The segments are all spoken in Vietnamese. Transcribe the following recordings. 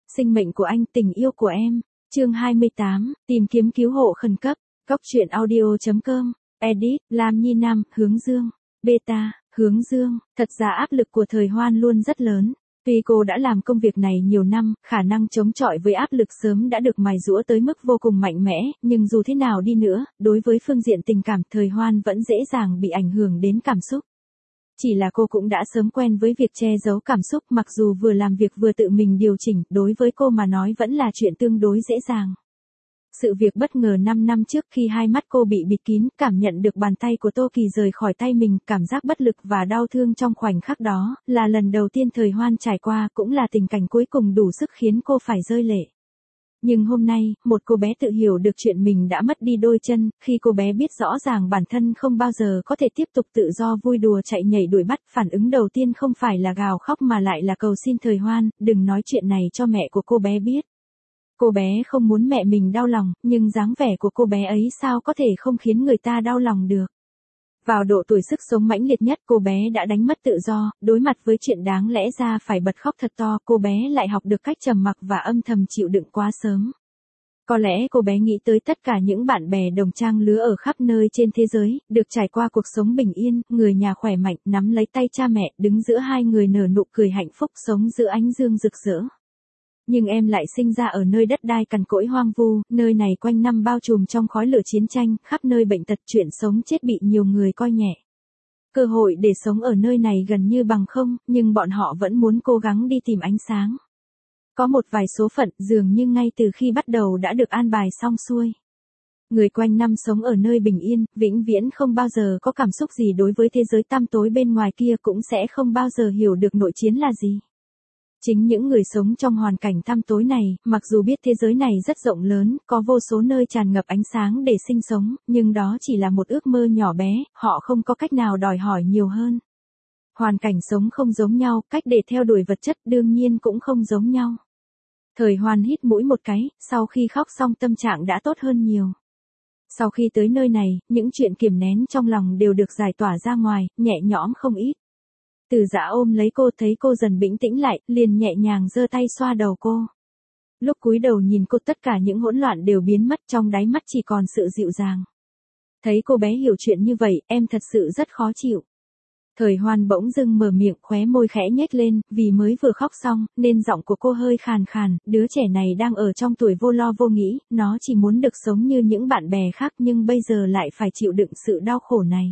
Sinh mệnh của anh, tình yêu của em. Chương 28, tìm kiếm cứu hộ khẩn cấp. Cóc truyện audio.com. Edit, Lam Nhi Nam, Hướng Dương. Beta, Hướng Dương. Thật ra áp lực của Thời Hoan luôn rất lớn. Tuy cô đã làm công việc này nhiều năm, khả năng chống chọi với áp lực sớm đã được mài giũa tới mức vô cùng mạnh mẽ, nhưng dù thế nào đi nữa, đối với phương diện tình cảm, Thời Hoan vẫn dễ dàng bị ảnh hưởng đến cảm xúc. Chỉ là cô cũng đã sớm quen với việc che giấu cảm xúc, mặc dù vừa làm việc vừa tự mình điều chỉnh, đối với cô mà nói vẫn là chuyện tương đối dễ dàng. Sự việc bất ngờ 5 năm trước khi hai mắt cô bị bịt kín, cảm nhận được bàn tay của Tô Kỳ rời khỏi tay mình, cảm giác bất lực và đau thương trong khoảnh khắc đó, là lần đầu tiên Thời Hoan trải qua, cũng là tình cảnh cuối cùng đủ sức khiến cô phải rơi lệ. Nhưng hôm nay, một cô bé tự hiểu được chuyện mình đã mất đi đôi chân, khi cô bé biết rõ ràng bản thân không bao giờ có thể tiếp tục tự do vui đùa chạy nhảy đuổi bắt, phản ứng đầu tiên không phải là gào khóc mà lại là cầu xin Thời Hoan, đừng nói chuyện này cho mẹ của cô bé biết. Cô bé không muốn mẹ mình đau lòng, nhưng dáng vẻ của cô bé ấy sao có thể không khiến người ta đau lòng được. Vào độ tuổi sức sống mãnh liệt nhất, cô bé đã đánh mất tự do, đối mặt với chuyện đáng lẽ ra phải bật khóc thật to, cô bé lại học được cách trầm mặc và âm thầm chịu đựng quá sớm. Có lẽ cô bé nghĩ tới tất cả những bạn bè đồng trang lứa ở khắp nơi trên thế giới, được trải qua cuộc sống bình yên, người nhà khỏe mạnh, nắm lấy tay cha mẹ, đứng giữa hai người nở nụ cười hạnh phúc, sống giữa ánh dương rực rỡ. Nhưng em lại sinh ra ở nơi đất đai cằn cỗi hoang vu, nơi này quanh năm bao trùm trong khói lửa chiến tranh, khắp nơi bệnh tật, chuyện sống chết bị nhiều người coi nhẹ. Cơ hội để sống ở nơi này gần như bằng không, nhưng bọn họ vẫn muốn cố gắng đi tìm ánh sáng. Có một vài số phận dường như ngay từ khi bắt đầu đã được an bài xong xuôi. Người quanh năm sống ở nơi bình yên, vĩnh viễn không bao giờ có cảm xúc gì đối với thế giới tăm tối bên ngoài kia, cũng sẽ không bao giờ hiểu được nội chiến là gì. Chính những người sống trong hoàn cảnh tăm tối này, mặc dù biết thế giới này rất rộng lớn, có vô số nơi tràn ngập ánh sáng để sinh sống, nhưng đó chỉ là một ước mơ nhỏ bé, họ không có cách nào đòi hỏi nhiều hơn. Hoàn cảnh sống không giống nhau, cách để theo đuổi vật chất đương nhiên cũng không giống nhau. Thời Hoan hít mũi một cái, sau khi khóc xong tâm trạng đã tốt hơn nhiều. Sau khi tới nơi này, những chuyện kiềm nén trong lòng đều được giải tỏa ra ngoài, nhẹ nhõm không ít. Từ Dã ôm lấy cô, thấy cô dần bình tĩnh lại, liền nhẹ nhàng giơ tay xoa đầu cô. Lúc cúi đầu nhìn cô, tất cả những hỗn loạn đều biến mất, trong đáy mắt chỉ còn sự dịu dàng. Thấy cô bé hiểu chuyện như vậy, em thật sự rất khó chịu. Thời Hoan bỗng dưng mở miệng, khóe môi khẽ nhếch lên, vì mới vừa khóc xong, nên giọng của cô hơi khàn khàn, đứa trẻ này đang ở trong tuổi vô lo vô nghĩ, nó chỉ muốn được sống như những bạn bè khác, nhưng bây giờ lại phải chịu đựng sự đau khổ này.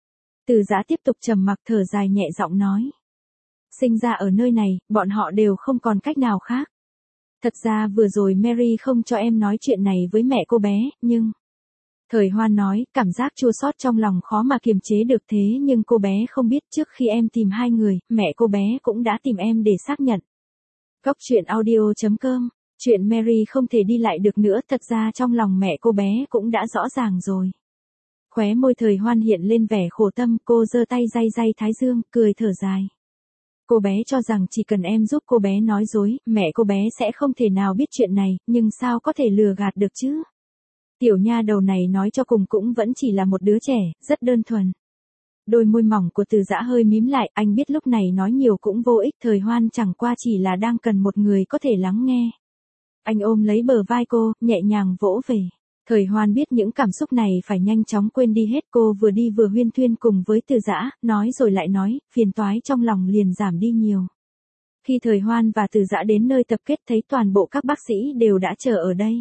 Từ Dã tiếp tục trầm mặc, thở dài nhẹ giọng nói. Sinh ra ở nơi này, bọn họ đều không còn cách nào khác. Thật ra vừa rồi Mary không cho em nói chuyện này với mẹ cô bé, nhưng... Thời Hoan nói, cảm giác chua xót trong lòng khó mà kiềm chế được, thế nhưng cô bé không biết trước khi em tìm hai người, mẹ cô bé cũng đã tìm em để xác nhận. Cóc truyện audio.com. Chuyện Mary không thể đi lại được nữa, thật ra trong lòng mẹ cô bé cũng đã rõ ràng rồi. Khóe môi Thời Hoan hiện lên vẻ khổ tâm, cô giơ tay day day thái dương, cười thở dài. Cô bé cho rằng chỉ cần em giúp cô bé nói dối, mẹ cô bé sẽ không thể nào biết chuyện này, nhưng sao có thể lừa gạt được chứ? Tiểu nha đầu này nói cho cùng cũng vẫn chỉ là một đứa trẻ, rất đơn thuần. Đôi môi mỏng của Từ Dã hơi mím lại, anh biết lúc này nói nhiều cũng vô ích, Thời Hoan chẳng qua chỉ là đang cần một người có thể lắng nghe. Anh ôm lấy bờ vai cô, nhẹ nhàng vỗ về. Thời Hoan biết những cảm xúc này phải nhanh chóng quên đi hết, cô vừa đi vừa huyên thuyên cùng với Từ Dã, nói rồi lại nói, phiền toái trong lòng liền giảm đi nhiều. Khi Thời Hoan và Từ Dã đến nơi tập kết, thấy toàn bộ các bác sĩ đều đã chờ ở đây.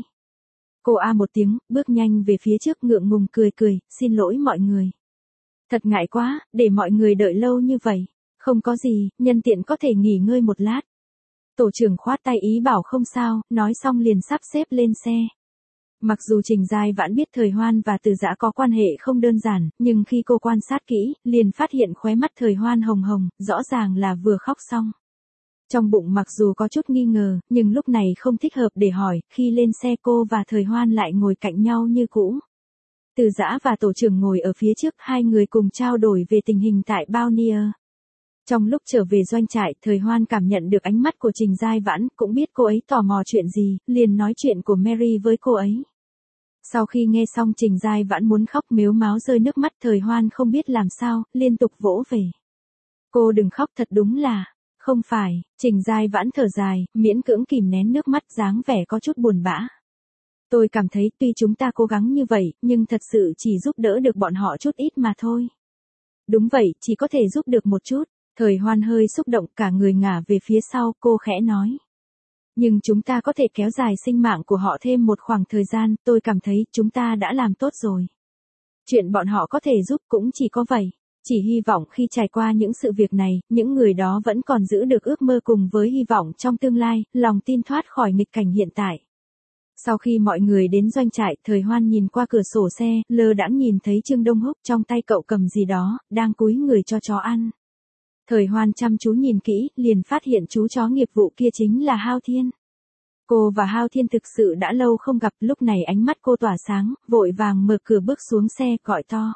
Cô a một tiếng, bước nhanh về phía trước, ngượng ngùng cười cười, xin lỗi mọi người. Thật ngại quá, để mọi người đợi lâu như vậy. Không có gì, nhân tiện có thể nghỉ ngơi một lát. Tổ trưởng khoát tay ý bảo không sao, nói xong liền sắp xếp lên xe. Mặc dù Trình Giai Vãn biết Thời Hoan và Từ Dã có quan hệ không đơn giản, nhưng khi cô quan sát kỹ, liền phát hiện khóe mắt Thời Hoan hồng hồng, rõ ràng là vừa khóc xong. Trong bụng mặc dù có chút nghi ngờ, nhưng lúc này không thích hợp để hỏi, khi lên xe cô và Thời Hoan lại ngồi cạnh nhau như cũ. Từ Dã và tổ trưởng ngồi ở phía trước, hai người cùng trao đổi về tình hình tại Balnier. Trong lúc trở về doanh trại, Thời Hoan cảm nhận được ánh mắt của Trình Giai Vãn, cũng biết cô ấy tò mò chuyện gì, liền nói chuyện của Mary với cô ấy. Sau khi nghe xong Trình Giai Vãn muốn khóc mếu máo rơi nước mắt, Thời Hoan không biết làm sao, liên tục vỗ về. Cô đừng khóc, thật đúng là, Không phải, Trình Giai Vãn thở dài, miễn cưỡng kìm nén nước mắt dáng vẻ có chút buồn bã. Tôi cảm thấy tuy chúng ta cố gắng như vậy, nhưng thật sự chỉ giúp đỡ được bọn họ chút ít mà thôi. Đúng vậy, chỉ có thể giúp được một chút. Thời Hoan hơi xúc động, cả người ngả về phía sau, cô khẽ nói. Nhưng chúng ta có thể kéo dài sinh mạng của họ thêm một khoảng thời gian, tôi cảm thấy chúng ta đã làm tốt rồi. Chuyện bọn họ có thể giúp cũng chỉ có vậy. Chỉ hy vọng khi trải qua những sự việc này, những người đó vẫn còn giữ được ước mơ cùng với hy vọng trong tương lai, lòng tin thoát khỏi nghịch cảnh hiện tại. Sau khi mọi người đến doanh trại, Thời Hoan nhìn qua cửa sổ xe, lơ đãng nhìn thấy Trương Đông Húc trong tay cậu cầm gì đó, đang cúi người cho chó ăn. Thời Hoan chăm chú nhìn kỹ, liền phát hiện chú chó nghiệp vụ kia chính là Hao Thiên. Cô và Hao Thiên thực sự đã lâu không gặp, lúc này ánh mắt cô tỏa sáng, vội vàng mở cửa bước xuống xe, gọi to.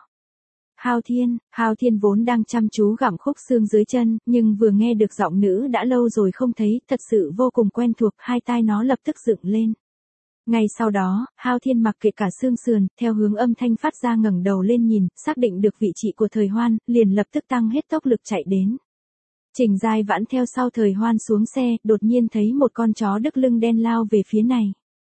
Hao Thiên vốn đang chăm chú gặm khúc xương dưới chân, nhưng vừa nghe được giọng nữ đã lâu rồi không thấy, thật sự vô cùng quen thuộc, hai tai nó lập tức dựng lên. Ngay sau đó, Hao Thiên mặc kệ cả xương sườn, theo hướng âm thanh phát ra ngẩng đầu lên nhìn, xác định được vị trí của Thời Hoan, liền lập tức tăng hết tốc lực chạy đến. Trình Giai Vãn theo sau Thời Hoan xuống xe, đột nhiên thấy một con chó Đức lưng đen lao về phía này.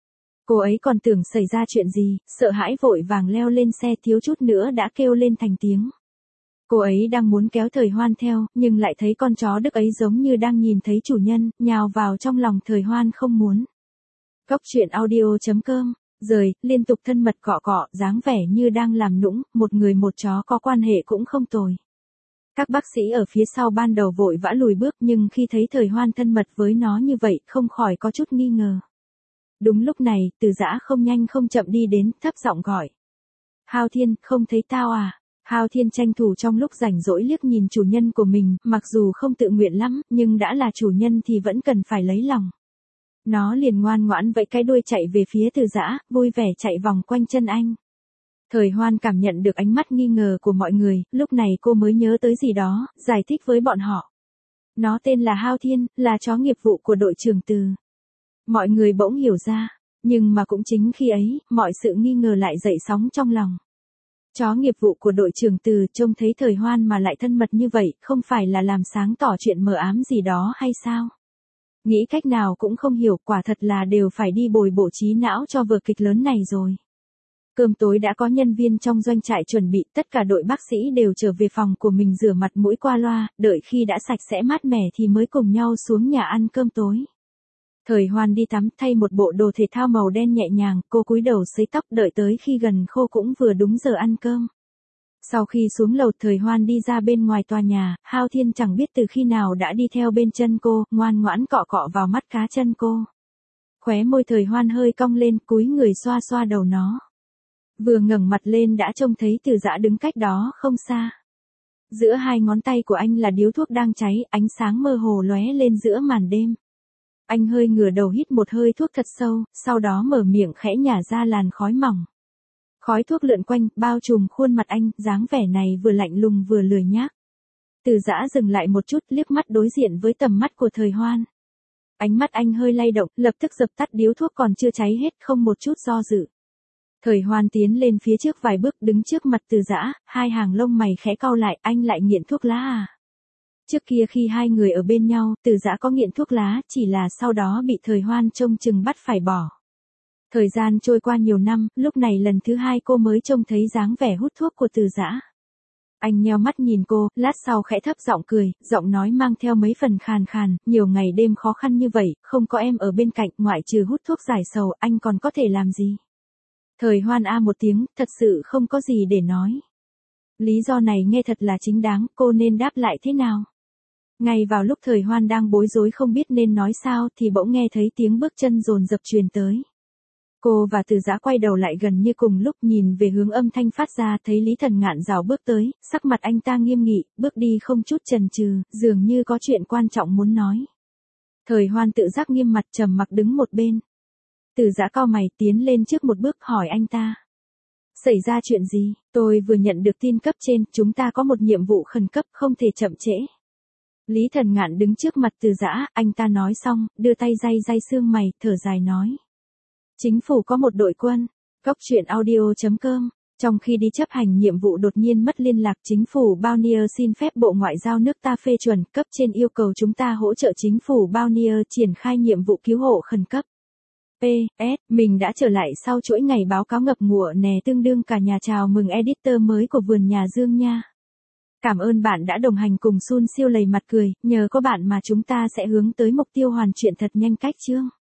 Cô ấy còn tưởng xảy ra chuyện gì, sợ hãi vội vàng leo lên xe, thiếu chút nữa đã kêu lên thành tiếng. Cô ấy đang muốn kéo Thời Hoan theo, nhưng lại thấy con chó Đức ấy giống như đang nhìn thấy chủ nhân, nhào vào trong lòng Thời Hoan không muốn. Cóc truyện audio.com, rời, liên tục thân mật cọ cọ, dáng vẻ như đang làm nũng, một người một chó có quan hệ cũng không tồi. Các bác sĩ ở phía sau ban đầu vội vã lùi bước, nhưng khi thấy Thời Hoan thân mật với nó như vậy, không khỏi có chút nghi ngờ. Đúng lúc này, Từ Dã không nhanh không chậm đi đến, thấp giọng gọi. Hao Thiên, không thấy tao à? Hao Thiên tranh thủ trong lúc rảnh rỗi liếc nhìn chủ nhân của mình, mặc dù không tự nguyện lắm, nhưng đã là chủ nhân thì vẫn cần phải lấy lòng. Nó liền ngoan ngoãn vẫy cái đuôi chạy về phía Từ Dã, vui vẻ chạy vòng quanh chân anh. Thời Hoan cảm nhận được ánh mắt nghi ngờ của mọi người, lúc này cô mới nhớ tới gì đó, giải thích với bọn họ. Nó tên là Hao Thiên, là chó nghiệp vụ của đội trưởng Từ. Mọi người bỗng hiểu ra, nhưng mà cũng chính khi ấy, mọi sự nghi ngờ lại dậy sóng trong lòng. Chó nghiệp vụ của đội trưởng Từ trông thấy Thời Hoan mà lại thân mật như vậy, không phải là làm sáng tỏ chuyện mờ ám gì đó hay sao? Nghĩ cách nào cũng không hiểu, quả thật là đều phải đi bồi bổ trí não cho vở kịch lớn này rồi. Cơm tối đã có nhân viên trong doanh trại chuẩn bị, tất cả đội bác sĩ đều trở về phòng của mình rửa mặt mũi qua loa, đợi khi đã sạch sẽ mát mẻ thì mới cùng nhau xuống nhà ăn cơm tối. Thời Hoan đi tắm, thay một bộ đồ thể thao màu đen nhẹ nhàng, cô cúi đầu sấy tóc, đợi tới khi gần khô cũng vừa đúng giờ ăn cơm. Sau khi xuống lầu, Thời Hoan đi ra bên ngoài tòa nhà, Hao Thiên chẳng biết từ khi nào đã đi theo bên chân cô, ngoan ngoãn cọ cọ vào mắt cá chân cô. Khóe môi Thời Hoan hơi cong lên, cúi người xoa xoa đầu nó. Vừa ngẩng mặt lên đã trông thấy Từ Dã đứng cách đó không xa. Giữa hai ngón tay của anh là điếu thuốc đang cháy, ánh sáng mơ hồ lóe lên giữa màn đêm. Anh hơi ngửa đầu hít một hơi thuốc thật sâu, sau đó mở miệng khẽ nhả ra làn khói mỏng. Khói thuốc lượn quanh, bao trùm khuôn mặt anh, dáng vẻ này vừa lạnh lùng vừa lười nhác. Từ Dã dừng lại một chút, liếc mắt đối diện với tầm mắt của Thời Hoan. Ánh mắt anh hơi lay động, lập tức dập tắt điếu thuốc còn chưa cháy hết, không một chút do dự. Thời Hoan tiến lên phía trước vài bước, đứng trước mặt Từ Dã, hai hàng lông mày khẽ cau lại, anh lại nghiện thuốc lá à? Trước kia khi hai người ở bên nhau, Từ Dã có nghiện thuốc lá, chỉ là sau đó bị Thời Hoan trông chừng bắt phải bỏ. Thời gian trôi qua nhiều năm, lúc này lần thứ hai cô mới trông thấy dáng vẻ hút thuốc của Từ Dã. Anh nheo mắt nhìn cô, lát sau khẽ thấp giọng cười, giọng nói mang theo mấy phần khàn khàn, nhiều ngày đêm khó khăn như vậy, không có em ở bên cạnh, ngoại trừ hút thuốc giải sầu, anh còn có thể làm gì? Thời Hoan a một tiếng, thật sự không có gì để nói. Lý do này nghe thật là chính đáng, cô nên đáp lại thế nào? Ngay vào lúc Thời Hoan đang bối rối không biết nên nói sao thì bỗng nghe thấy tiếng bước chân dồn dập truyền tới. Cô và Từ Dã quay đầu lại gần như cùng lúc, nhìn về hướng âm thanh phát ra, thấy Lý Thần Ngạn rảo bước tới, sắc mặt anh ta nghiêm nghị, bước đi không chút chần chừ, dường như có chuyện quan trọng muốn nói. Thời Hoan tự giác nghiêm mặt trầm mặc đứng một bên. Từ Dã cau mày tiến lên trước một bước hỏi anh ta. Xảy ra chuyện gì? Tôi vừa nhận được tin cấp trên, chúng ta có một nhiệm vụ khẩn cấp, không thể chậm trễ. Lý Thần Ngạn đứng trước mặt Từ Dã, anh ta nói xong, đưa tay day xương mày, thở dài nói. Chính phủ có một đội quân. Cóc truyện audio.com Trong khi đi chấp hành nhiệm vụ đột nhiên mất liên lạc, chính phủ Barnier xin phép Bộ Ngoại giao nước ta phê chuẩn, cấp trên yêu cầu chúng ta hỗ trợ chính phủ Barnier triển khai nhiệm vụ cứu hộ khẩn cấp. PS, mình đã trở lại sau chuỗi ngày báo cáo ngập ngụa nè, tương đương cả nhà. Chào mừng editor mới của Vườn Nhà Dương nha. Cảm ơn bạn đã đồng hành cùng Sun Siêu lầy mặt cười, nhờ có bạn mà chúng ta sẽ hướng tới mục tiêu hoàn chuyện thật nhanh cách chương.